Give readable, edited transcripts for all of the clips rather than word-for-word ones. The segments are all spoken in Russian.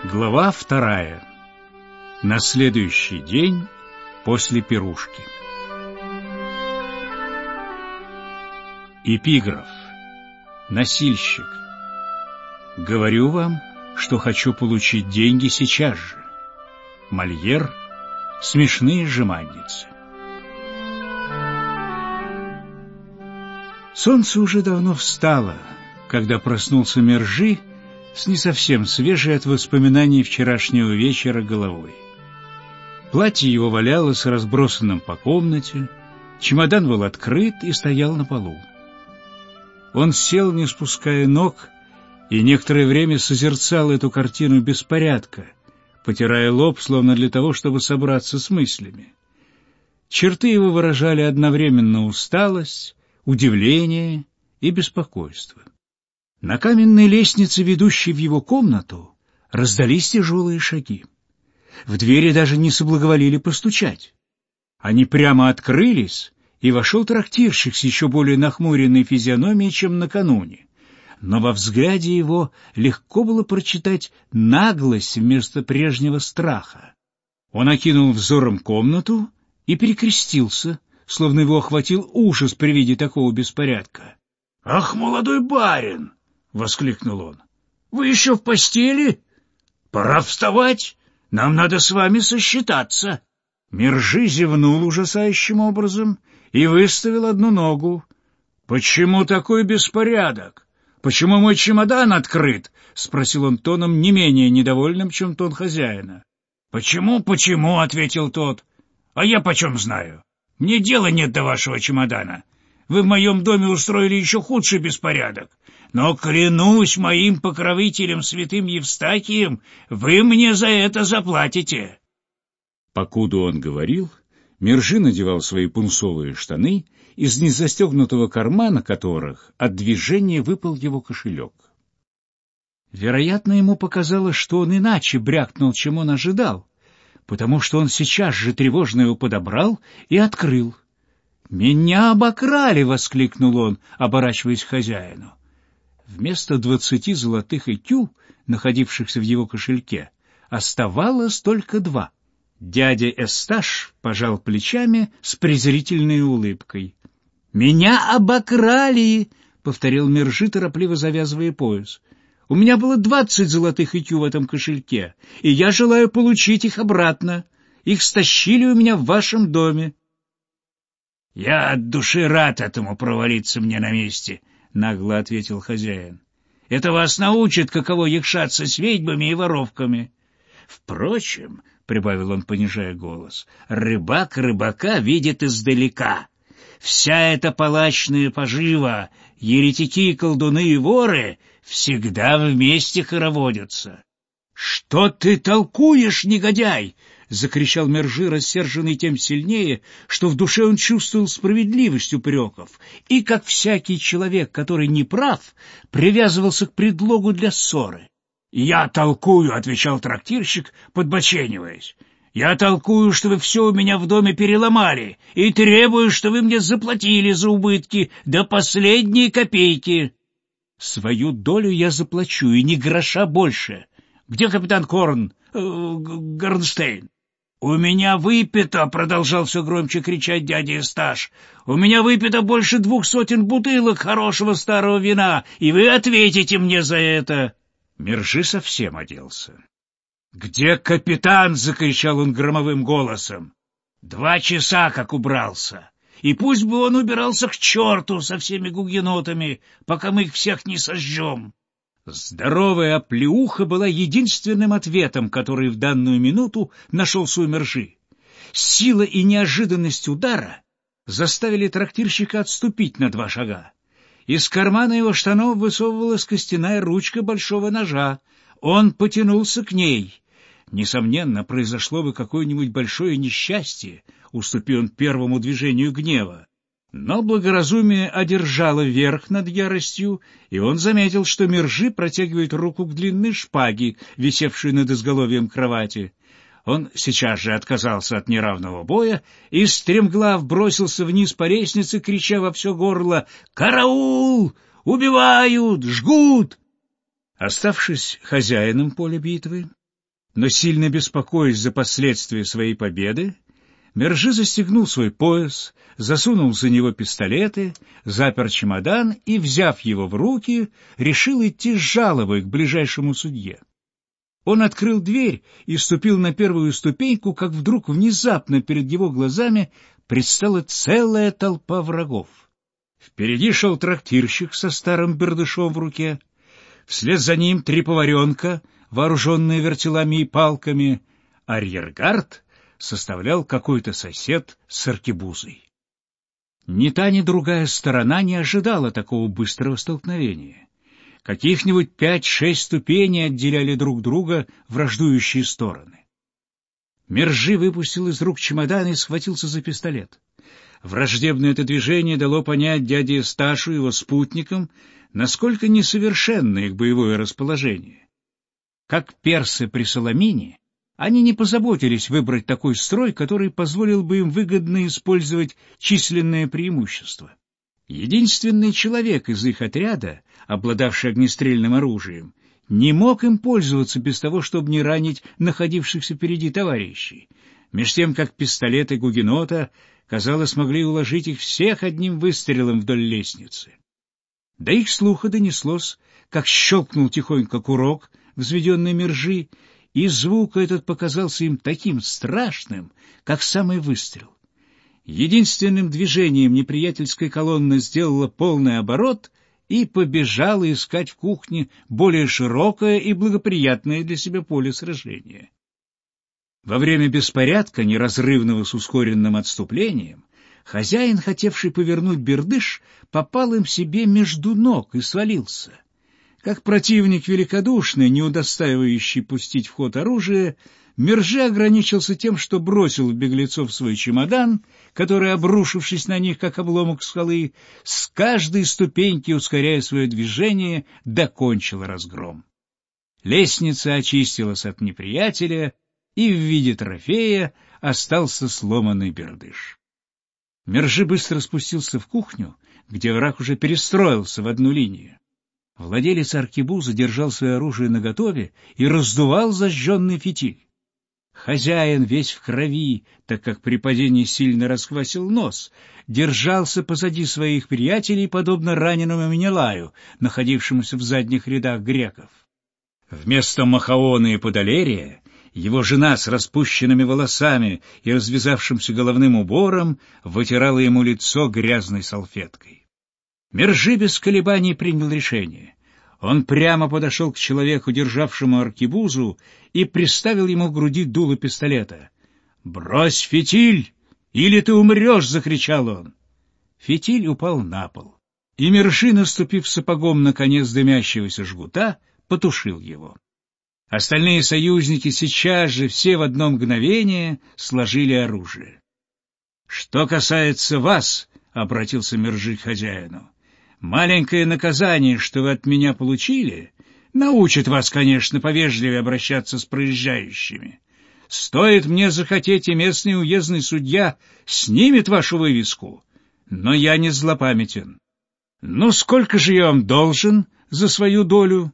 Глава 2. На следующий день после пирушки. Эпиграф. Носильщик. Говорю вам, что хочу получить деньги сейчас же. Мольер. Смешные жеманницы. Солнце уже давно встало, когда проснулся Мержи с не совсем свежей от воспоминаний вчерашнего вечера головой. Платье его валялось разбросанным по комнате, чемодан был открыт и стоял на полу. Он сел, не спуская ног, и некоторое время созерцал эту картину беспорядка, потирая лоб, словно для того, чтобы собраться с мыслями. Черты его выражали одновременно усталость, удивление и беспокойство. На каменной лестнице, ведущей в его комнату, раздались тяжелые шаги. В двери даже не соблаговолили постучать. Они прямо открылись, и вошел трактирщик с еще более нахмуренной физиономией, чем накануне. Но во взгляде его легко было прочитать наглость вместо прежнего страха. Он окинул взором комнату и перекрестился, словно его охватил ужас при виде такого беспорядка. — Ах, молодой барин! — воскликнул он. — Вы еще в постели? Пора вставать, нам надо с вами сосчитаться. Мержи зевнул ужасающим образом и выставил одну ногу. — Почему такой беспорядок? Почему мой чемодан открыт? — спросил он тоном не менее недовольным, чем тон хозяина. — Почему, — ответил тот. — А я почем знаю? Мне дела нет до вашего чемодана. Вы в моем доме устроили еще худший беспорядок. Но, клянусь моим покровителем святым Евстахием, вы мне за это заплатите. Покуда он говорил, Мержи надевал свои пунцовые штаны, из незастегнутого кармана которых от движения выпал его кошелек. Вероятно, ему показалось, что он иначе брякнул, чем он ожидал, потому что он сейчас же тревожно его подобрал и открыл. «Меня обокрали!» — воскликнул он, оборачиваясь к хозяину. Вместо 20 золотых ЭКЮ, находившихся в его кошельке, оставалось только 2. Дядя Эсташ пожал плечами с презрительной улыбкой. «Меня обокрали!» — повторил Мержи, торопливо завязывая пояс. «У меня было 20 золотых ЭКЮ в этом кошельке, и я желаю получить их обратно. Их стащили у меня в вашем доме». «Я от души рад этому провалиться мне на месте», — нагло ответил хозяин. «Это вас научит, каково якшаться с ведьмами и воровками. Впрочем, — прибавил он, понижая голос, — рыбак рыбака видит издалека. Вся эта палачная пожива, еретики, колдуны и воры всегда вместе хороводятся». «Что ты толкуешь, негодяй?» — закричал Мержи, рассерженный тем сильнее, что в душе он чувствовал справедливость упреков, и, как всякий человек, который не прав, привязывался к предлогу для ссоры. «Я толкую», — отвечал трактирщик, подбочениваясь. «Я толкую, что вы все у меня в доме переломали, и требую, что вы мне заплатили за убытки до последней копейки». «Свою долю я заплачу, и ни гроша больше. Где капитан Горнштейн?» «У меня выпито», — продолжал все громче кричать дядя Эсташ, «у меня выпито больше 200 бутылок хорошего старого вина, и вы ответите мне за это». Мержи совсем оделся. «Где капитан?» — закричал он громовым голосом. 2 часа как убрался, и пусть бы он убирался к черту со всеми гугенотами, пока мы их всех не сожжем». Здоровая оплеуха была единственным ответом, который в данную минуту нашелся у Мержи. Сила и неожиданность удара заставили трактирщика отступить на 2 шага. Из кармана его штанов высовывалась костяная ручка большого ножа. Он потянулся к ней. Несомненно, произошло бы какое-нибудь большое несчастье, уступи он первому движению гнева. Но благоразумие одержало верх над яростью, и он заметил, что Мержи протягивает руку к длинной шпаге, висевшей над изголовьем кровати. Он сейчас же отказался от неравного боя и стремглав бросился вниз по лестнице, крича во все горло: «Караул! Убивают! Жгут!» Оставшись хозяином поля битвы, Но сильно беспокоясь за последствия своей победы, Мержи застегнул свой пояс, засунул за него пистолеты, запер чемодан и, взяв его в руки, решил идти с жалобой к ближайшему судье. Он открыл дверь и ступил на первую ступеньку, как вдруг внезапно перед его глазами предстала целая толпа врагов. Впереди шел трактирщик со старым бердышом в руке, вслед за ним 3 поваренка, вооруженные вертелами и палками, арьергард составлял какой-то сосед с аркебузой. Ни та, ни другая сторона не ожидала такого быстрого столкновения. Каких-нибудь 5-6 ступеней отделяли друг друга враждующие стороны. Мержи выпустил из рук чемодан и схватился за пистолет. Враждебное это движение дало понять дяде Сташу и его спутникам, насколько несовершенно их боевое расположение. Как персы при Саламине, они не позаботились выбрать такой строй, который позволил бы им выгодно использовать численное преимущество. Единственный человек из их отряда, обладавший огнестрельным оружием, не мог им пользоваться без того, чтобы не ранить находившихся впереди товарищей, меж тем как пистолеты гугенота, казалось, могли уложить их всех одним выстрелом вдоль лестницы. До их слуха донеслось, как щелкнул тихонько курок, взведенный Мержи, и звук этот показался им таким страшным, как самый выстрел. Единственным движением неприятельская колонна сделала полный оборот и побежала искать в кухне более широкое и благоприятное для себя поле сражения. Во время беспорядка, неразрывного с ускоренным отступлением, хозяин, хотевший повернуть бердыш, попал им себе между ног и свалился. Как противник великодушный, не удостаивающий пустить в ход оружие, Мержи ограничился тем, что бросил в беглецов свой чемодан, который, обрушившись на них, как обломок скалы, с каждой ступеньки, ускоряя свое движение, докончил разгром. Лестница очистилась от неприятеля, и в виде трофея остался сломанный бердыш. Мержи быстро спустился в кухню, где враг уже перестроился в одну линию. Владелец аркебузы держал свое оружие наготове и раздувал зажженный фитиль. Хозяин, весь в крови, так как при падении сильно расквасил нос, держался позади своих приятелей, подобно раненому Менелаю, находившемуся в задних рядах греков. Вместо Махаона и Подолерия его жена с распущенными волосами и развязавшимся головным убором вытирала ему лицо грязной салфеткой. Мержи без колебаний принял решение. Он прямо подошел к человеку, державшему аркебузу, и приставил ему к груди дуло пистолета. «Брось фитиль, или ты умрешь!» — закричал он. Фитиль упал на пол, и Мержи, наступив сапогом на конец дымящегося жгута, потушил его. Остальные союзники сейчас же, все в одно мгновение, сложили оружие. «Что касается вас, — обратился Мержи к хозяину, — маленькое наказание, что вы от меня получили, научит вас, конечно, повежливее обращаться с проезжающими. Стоит мне захотеть, и местный уездный судья снимет вашу вывеску, но я не злопамятен. Ну, сколько же я вам должен за свою долю?»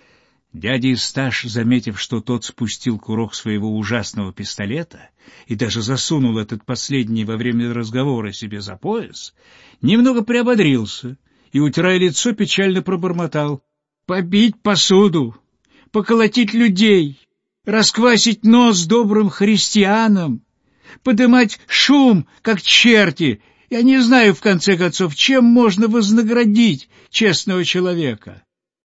Дядя Исташ, заметив, что тот спустил курок своего ужасного пистолета и даже засунул этот последний во время разговора себе за пояс, немного приободрился и, утирая лицо, печально пробормотал: «Побить посуду, поколотить людей, расквасить нос добрым христианам, подымать шум, как черти. Я не знаю, в конце концов, чем можно вознаградить честного человека».